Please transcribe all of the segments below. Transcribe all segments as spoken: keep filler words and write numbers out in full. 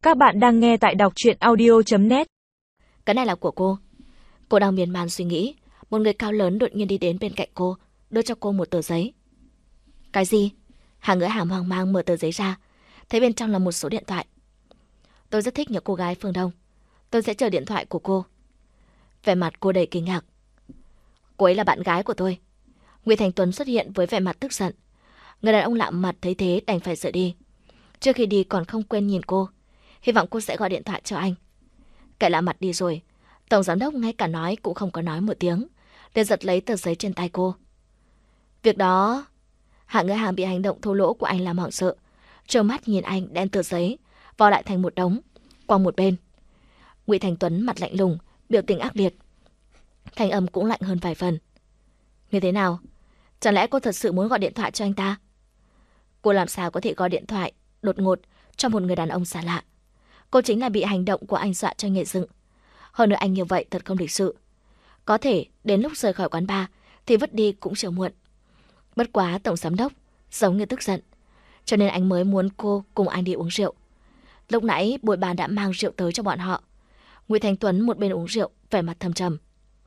Các bạn đang nghe tại đọc truyện audio chấm net. Cái này là của cô. Cô đang miên man suy nghĩ, một người cao lớn đột nhiên đi đến bên cạnh cô, đưa cho cô một tờ giấy. Cái gì? Hà Ngữ Hàm hoang mang mở tờ giấy ra, thấy bên trong là một số điện thoại. Tôi rất thích những cô gái phương Đông. Tôi sẽ chờ điện thoại của cô. Vẻ mặt cô đầy kinh ngạc. Cô ấy là bạn gái của tôi. Nguyễn Thành Tuấn xuất hiện với vẻ mặt tức giận. Người đàn ông lạm mặt thấy thế đành phải rời đi. Trước khi đi còn không quên nhìn cô, hy vọng cô sẽ gọi điện thoại cho anh. Kẻ lạ mặt đi rồi, tổng giám đốc ngay cả nói cũng không có nói một tiếng, liền giật lấy tờ giấy trên tay cô. Việc đó... Hạ Ngữ Hàm bị hành động thô lỗ của anh làm hoảng sợ, trơ mắt nhìn anh đem tờ giấy vò lại thành một đống, quăng một bên. Ngụy Thành Tuấn mặt lạnh lùng, biểu tình ác liệt. Thanh âm cũng lạnh hơn vài phần. Như thế nào? Chẳng lẽ cô thật sự muốn gọi điện thoại cho anh ta? Cô làm sao có thể gọi điện thoại đột ngột cho một người đàn ông xa lạ? Cô chính là bị hành động của anh dọa cho nhảy dựng. Hơn nữa anh như vậy thật không lịch sự. Có thể đến lúc rời khỏi quán bar thì vứt đi cũng chưa muộn. Bất quá tổng giám đốc giống như tức giận, cho nên anh mới muốn cô cùng anh đi uống rượu. Lúc nãy bồi bàn đã mang rượu tới cho bọn họ. Ngụy Thành Tuấn một bên uống rượu, vẻ mặt thâm trầm.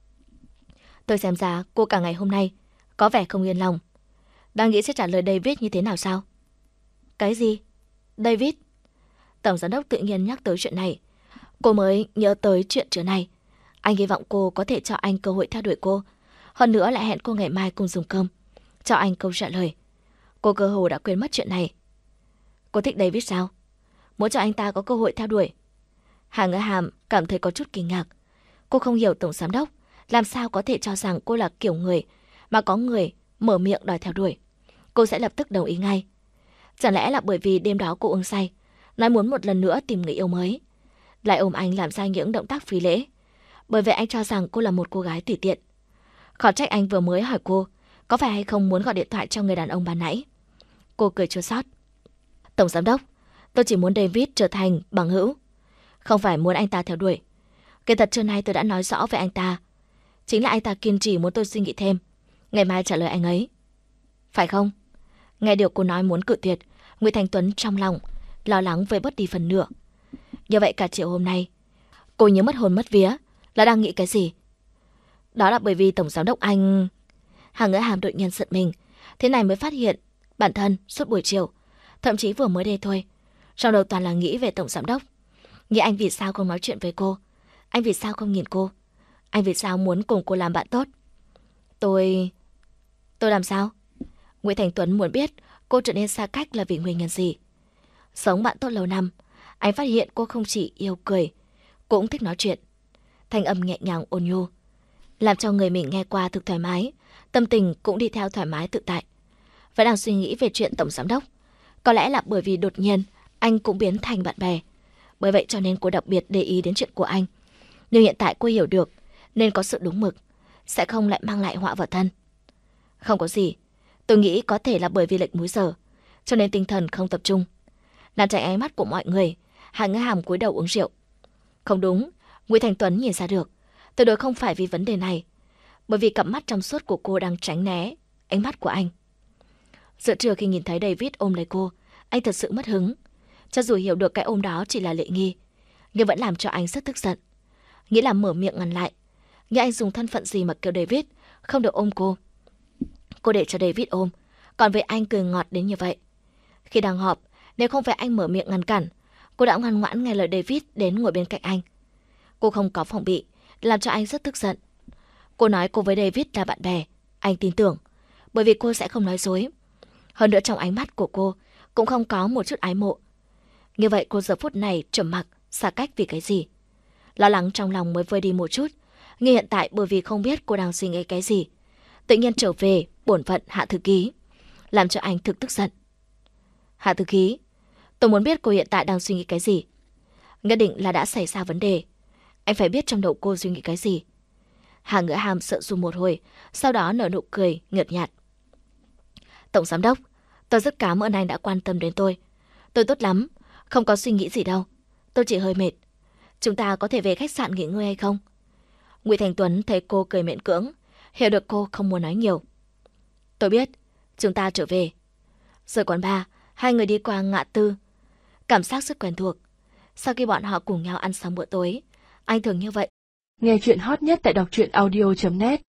Tôi xem ra cô cả ngày hôm nay có vẻ không yên lòng. Đang nghĩ sẽ trả lời David như thế nào sao? Cái gì? David? Tổng giám đốc tự nhiên nhắc tới chuyện này. Cô mới nhớ tới chuyện trưa nay. Anh hy vọng cô có thể cho anh cơ hội theo đuổi cô. Hơn nữa lại hẹn cô ngày mai cùng dùng cơm, cho anh câu trả lời. Cô cơ hồ đã quên mất chuyện này. Cô thích David sao? Muốn cho anh ta có cơ hội theo đuổi? Hà Ngữ Hàm cảm thấy có chút kinh ngạc. Cô không hiểu tổng giám đốc làm sao có thể cho rằng cô là kiểu người mà có người mở miệng đòi theo đuổi cô sẽ lập tức đồng ý ngay. Chẳng lẽ là bởi vì đêm đó cô uống say, nói muốn một lần nữa tìm người yêu mới, lại ôm anh làm ra những động tác phi lễ, bởi vậy anh cho rằng cô là một cô gái tùy tiện. Khó trách anh vừa mới hỏi cô có phải hay không muốn gọi điện thoại cho người đàn ông ban nãy. Cô cười chua xót. Tổng giám đốc, tôi chỉ muốn David trở thành bằng hữu, không phải muốn anh ta theo đuổi. Kỳ thật trưa nay tôi đã nói rõ với anh ta, chính là anh ta kiên trì muốn tôi suy nghĩ thêm, ngày mai trả lời anh ấy. Phải không? Nghe điều cô nói muốn cự tuyệt, Nguyễn Thành Tuấn trong lòng lo lắng vơi bớt đi phần nửa. Như vậy cả chiều hôm nay cô nhớ mất hồn mất vía là đang nghĩ cái gì? Đó là bởi vì tổng giám đốc anh... Hà Ngữ Hàm đột nhiên giận mình, thế này mới phát hiện bản thân suốt buổi chiều, thậm chí vừa mới đây thôi, trong đầu toàn là nghĩ về tổng giám đốc. Nghĩ anh vì sao không nói chuyện với cô, anh vì sao không nhìn cô, anh vì sao muốn cùng cô làm bạn tốt. Tôi... Tôi làm sao? Nguyễn Thành Tuấn muốn biết cô trở nên xa cách là vì nguyên nhân gì. Sống bạn tốt lâu năm, anh phát hiện cô không chỉ yêu cười, cũng thích nói chuyện. Thanh âm nhẹ nhàng ôn nhu, làm cho người mình nghe qua thực thoải mái, tâm tình cũng đi theo thoải mái tự tại. Vẫn đang suy nghĩ về chuyện tổng giám đốc. Có lẽ là bởi vì đột nhiên anh cũng biến thành bạn bè, bởi vậy cho nên cô đặc biệt để ý đến chuyện của anh. Nhưng hiện tại cô hiểu được nên có sự đúng mực, sẽ không lại mang lại họa vào thân. Không có gì, tôi nghĩ có thể là bởi vì lệch múi giờ, cho nên tinh thần không tập trung. Nạn tránh ánh mắt của mọi người, Hạ Ngữ Hàm cúi đầu uống rượu. Không đúng, Nguyễn Thành Tuấn nhìn ra được, tuyệt đối không phải vì vấn đề này, bởi vì cặp mắt trong suốt của cô đang tránh né ánh mắt của anh. Giữa trưa khi nhìn thấy David ôm lấy cô, anh thật sự mất hứng. Cho dù hiểu được cái ôm đó chỉ là lễ nghi, nhưng vẫn làm cho anh rất tức giận. Nghĩ là mở miệng ngăn lại, nhưng anh dùng thân phận gì mà kêu David không được ôm cô. Cô để cho David ôm, còn với anh cười ngọt đến như vậy. Khi đang họp, nếu không phải anh mở miệng ngăn cản, cô đã ngoan ngoãn nghe lời David đến ngồi bên cạnh anh. Cô không có phòng bị, làm cho anh rất tức giận. Cô nói cô với David là bạn bè, anh tin tưởng, bởi vì cô sẽ không nói dối. Hơn nữa trong ánh mắt của cô cũng không có một chút ái mộ. Như vậy cô giờ phút này trầm mặc, xa cách vì cái gì? Lo lắng trong lòng mới vơi đi một chút, nhưng hiện tại bởi vì không biết cô đang suy nghĩ cái gì, tự nhiên trở về bổn phận hạ thư ký, làm cho anh thực tức giận. Hạ thư ký, tôi muốn biết cô hiện tại đang suy nghĩ cái gì. Nhất định là đã xảy ra vấn đề. Anh phải biết trong đầu cô suy nghĩ cái gì. Hà Ngữ Hàm sợ run một hồi, sau đó nở nụ cười nhợt nhạt. Tổng giám đốc, tôi rất cảm ơn anh đã quan tâm đến tôi. Tôi tốt lắm, không có suy nghĩ gì đâu. Tôi chỉ hơi mệt. Chúng ta có thể về khách sạn nghỉ ngơi hay không? Ngụy Thành Tuấn thấy cô cười miễn cưỡng, hiểu được cô không muốn nói nhiều. Tôi biết, chúng ta trở về. Rời quán bar, hai người đi qua ngã tư. Cảm giác rất quen thuộc. Sau khi bọn họ cùng nhau ăn xong bữa tối, anh thường như vậy. Nghe chuyện hot nhất tại đọc truyện audio chấm net